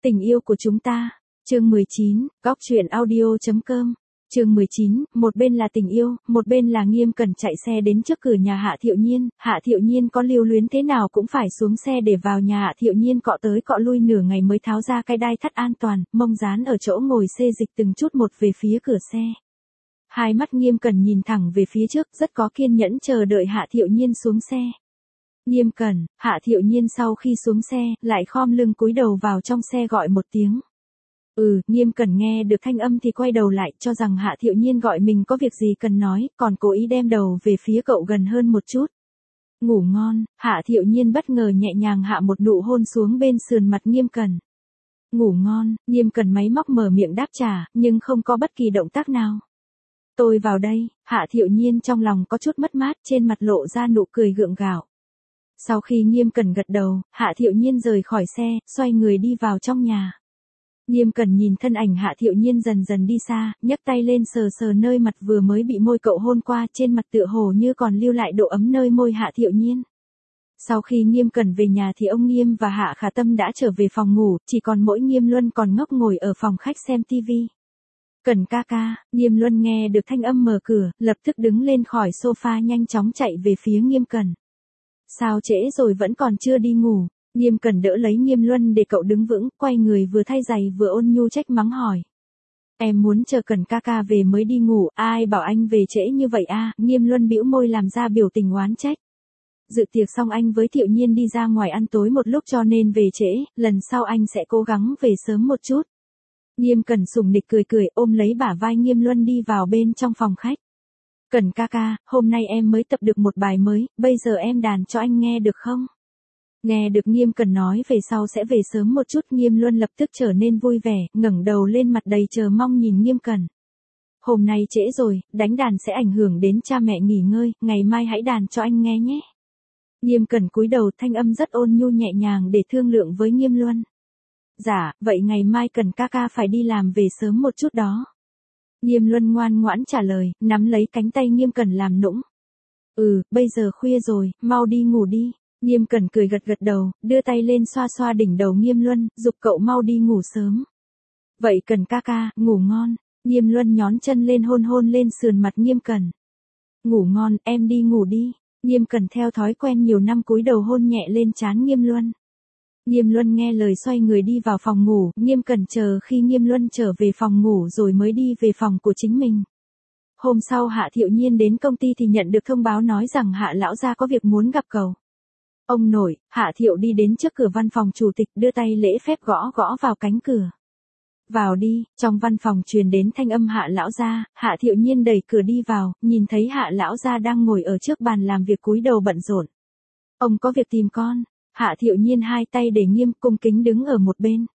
Tình yêu của chúng ta. Chương 19, góc truyện audio.com. Chương 19, một bên là tình yêu, một bên là Nghiêm Cẩn chạy xe đến trước cửa nhà Hạ Thiệu Nhiên. Hạ Thiệu Nhiên có lưu luyến thế nào cũng phải xuống xe để vào nhà. Hạ Thiệu Nhiên cọ tới cọ lui nửa ngày mới tháo ra cái đai thắt an toàn, mông dán ở chỗ ngồi xê dịch từng chút một về phía cửa xe. Hai mắt Nghiêm Cẩn nhìn thẳng về phía trước, rất có kiên nhẫn chờ đợi Hạ Thiệu Nhiên xuống xe. Nghiêm Cẩn. Hạ Thiệu Nhiên sau khi xuống xe, lại khom lưng cúi đầu vào trong xe gọi một tiếng. Nghiêm Cẩn nghe được thanh âm thì quay đầu lại, cho rằng Hạ Thiệu Nhiên gọi mình có việc gì cần nói, còn cố ý đem đầu về phía cậu gần hơn một chút. Ngủ ngon. Hạ Thiệu Nhiên bất ngờ nhẹ nhàng hạ một nụ hôn xuống bên sườn mặt Nghiêm Cẩn. Ngủ ngon. Nghiêm Cẩn máy móc mở miệng đáp trả, nhưng không có bất kỳ động tác nào. Tôi vào đây. Hạ Thiệu Nhiên trong lòng có chút mất mát, trên mặt lộ ra nụ cười gượng gạo. Sau khi Nghiêm Cẩn gật đầu, Hạ Thiệu Nhiên rời khỏi xe, xoay người đi vào trong nhà. Nghiêm Cẩn nhìn thân ảnh Hạ Thiệu Nhiên dần dần đi xa, nhấc tay lên sờ sờ nơi mặt vừa mới bị môi cậu hôn qua, trên mặt tựa hồ như còn lưu lại độ ấm nơi môi Hạ Thiệu Nhiên. Sau khi Nghiêm Cẩn về nhà thì ông Nghiêm và Hạ Khả Tâm đã trở về phòng ngủ, chỉ còn mỗi Nghiêm Luân còn ngốc ngồi ở phòng khách xem tivi. Cẩn ca ca. Nghiêm Luân nghe được thanh âm mở cửa, lập tức đứng lên khỏi sofa nhanh chóng chạy về phía Nghiêm Cẩn. Sao trễ rồi vẫn còn chưa đi ngủ? Nghiêm Cẩn đỡ lấy Nghiêm Luân để cậu đứng vững, quay người vừa thay giày vừa ôn nhu trách mắng hỏi. Em muốn chờ Cẩn ca ca về mới đi ngủ, ai bảo anh về trễ như vậy a? Nghiêm Luân bĩu môi làm ra biểu tình oán trách. Dự tiệc xong anh với Thiệu Nhiên đi ra ngoài ăn tối một lúc cho nên về trễ, lần sau anh sẽ cố gắng về sớm một chút. Nghiêm Cẩn sủng nịch cười cười ôm lấy bả vai Nghiêm Luân đi vào bên trong phòng khách. Cẩn ca ca, hôm nay em mới tập được một bài mới, bây giờ em đàn cho anh nghe được không? Nghe được Nghiêm Cẩn nói về sau sẽ về sớm một chút, Nghiêm Luân lập tức trở nên vui vẻ, ngẩng đầu lên mặt đầy chờ mong nhìn Nghiêm Cẩn. Hôm nay trễ rồi, đánh đàn sẽ ảnh hưởng đến cha mẹ nghỉ ngơi, ngày mai hãy đàn cho anh nghe nhé. Nghiêm Cẩn cúi đầu, thanh âm rất ôn nhu nhẹ nhàng để thương lượng với Nghiêm Luân. Dạ, vậy ngày mai Cẩn ca ca phải đi làm về sớm một chút đó. Nghiêm Luân ngoan ngoãn trả lời, nắm lấy cánh tay Nghiêm Cẩn làm nũng. Bây giờ khuya rồi, mau đi ngủ đi. Nghiêm Cẩn cười gật gật đầu, đưa tay lên xoa xoa đỉnh đầu Nghiêm Luân, giục cậu mau đi ngủ sớm. Vậy Cẩn ca ca, ngủ ngon. Nghiêm Luân nhón chân lên hôn hôn lên sườn mặt Nghiêm Cẩn. Ngủ ngon, em đi ngủ đi. Nghiêm Cẩn theo thói quen nhiều năm cúi đầu hôn nhẹ lên trán Nghiêm Luân. Nghiêm Luân nghe lời xoay người đi vào phòng ngủ, Nghiêm Cẩn chờ khi Nghiêm Luân trở về phòng ngủ rồi mới đi về phòng của chính mình. Hôm sau Hạ Thiệu Nhiên đến công ty thì nhận được thông báo nói rằng Hạ lão gia có việc muốn gặp cậu. Ông nội. Hạ Thiệu đi đến trước cửa văn phòng chủ tịch, đưa tay lễ phép gõ gõ vào cánh cửa. Vào đi. Trong văn phòng truyền đến thanh âm Hạ lão gia. Hạ Thiệu Nhiên đẩy cửa đi vào, nhìn thấy Hạ lão gia đang ngồi ở trước bàn làm việc cúi đầu bận rộn. Ông có việc tìm con. Hạ Thiệu Nhiên hai tay để Nghiêm cung kính đứng ở một bên.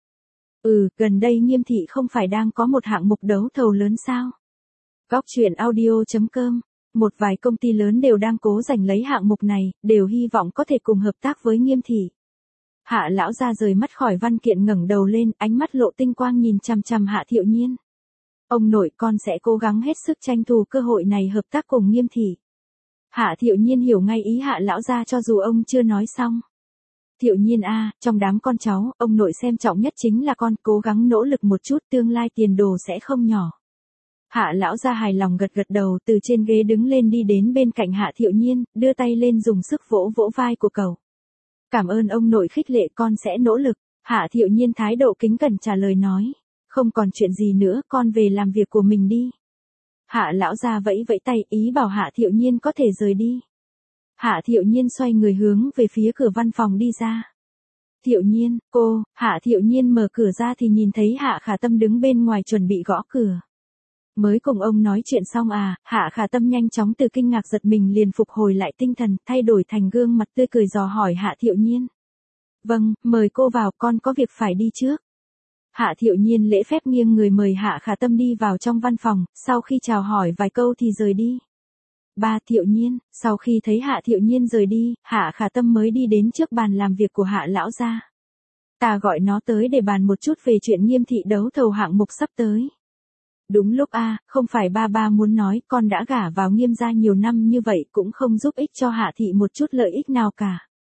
Gần đây Nghiêm thị không phải đang có một hạng mục đấu thầu lớn sao? Góc truyện audio.com. Một vài công ty lớn đều đang cố giành lấy hạng mục này, đều hy vọng có thể cùng hợp tác với Nghiêm thị. Hạ lão gia rời mắt khỏi văn kiện ngẩng đầu lên, ánh mắt lộ tinh quang nhìn chằm chằm Hạ Thiệu Nhiên. Ông nội, con sẽ cố gắng hết sức tranh thủ cơ hội này hợp tác cùng Nghiêm thị. Hạ Thiệu Nhiên hiểu ngay ý Hạ lão gia cho dù ông chưa nói xong. Thiệu Nhiên a, trong đám con cháu, ông nội xem trọng nhất chính là con, cố gắng nỗ lực một chút, tương lai tiền đồ sẽ không nhỏ. Hạ lão gia hài lòng gật gật đầu, từ trên ghế đứng lên đi đến bên cạnh Hạ Thiệu Nhiên, đưa tay lên dùng sức vỗ vỗ vai của cậu. Cảm ơn ông nội khích lệ, con sẽ nỗ lực. Hạ Thiệu Nhiên thái độ kính cẩn trả lời nói. Không còn chuyện gì nữa, con về làm việc của mình đi. Hạ lão gia vẫy vẫy tay, ý bảo Hạ Thiệu Nhiên có thể rời đi. Hạ Thiệu Nhiên xoay người hướng về phía cửa văn phòng đi ra. Thiệu Nhiên, cô. Hạ Thiệu Nhiên mở cửa ra thì nhìn thấy Hạ Khả Tâm đứng bên ngoài chuẩn bị gõ cửa. Mới cùng ông nói chuyện xong à? Hạ Khả Tâm nhanh chóng từ kinh ngạc giật mình liền phục hồi lại tinh thần, thay đổi thành gương mặt tươi cười dò hỏi Hạ Thiệu Nhiên. Vâng, mời cô vào, con có việc phải đi trước. Hạ Thiệu Nhiên lễ phép nghiêng người mời Hạ Khả Tâm đi vào trong văn phòng, sau khi chào hỏi vài câu thì rời đi. Ba Thiệu Nhiên. Sau khi thấy Hạ Thiệu Nhiên rời đi, Hạ Khả Tâm mới đi đến trước bàn làm việc của Hạ lão gia. Ta gọi nó tới để bàn một chút về chuyện Nghiêm thị đấu thầu hạng mục sắp tới. Đúng lúc a, không phải ba muốn nói, con đã gả vào Nghiêm gia nhiều năm như vậy cũng không giúp ích cho Hạ thị một chút lợi ích nào cả.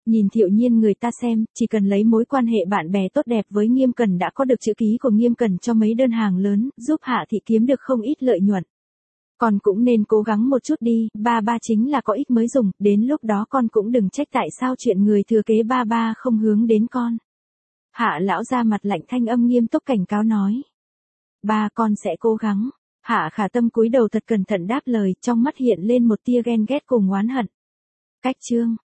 Nhìn Thiệu Nhiên người ta xem, chỉ cần lấy mối quan hệ bạn bè tốt đẹp với Nghiêm Cẩn đã có được chữ ký của Nghiêm Cẩn cho mấy đơn hàng lớn, giúp Hạ Thị kiếm được không ít lợi nhuận. Con cũng nên cố gắng một chút đi, ba ba chính là có ích mới dùng, đến lúc đó con cũng đừng trách tại sao chuyện người thừa kế ba ba không hướng đến con. Hạ lão ra mặt lạnh thanh âm nghiêm túc cảnh cáo nói. Ba con sẽ cố gắng. Hạ Khả Tâm cúi đầu thật cẩn thận đáp lời, trong mắt hiện lên một tia ghen ghét cùng oán hận. Cách chương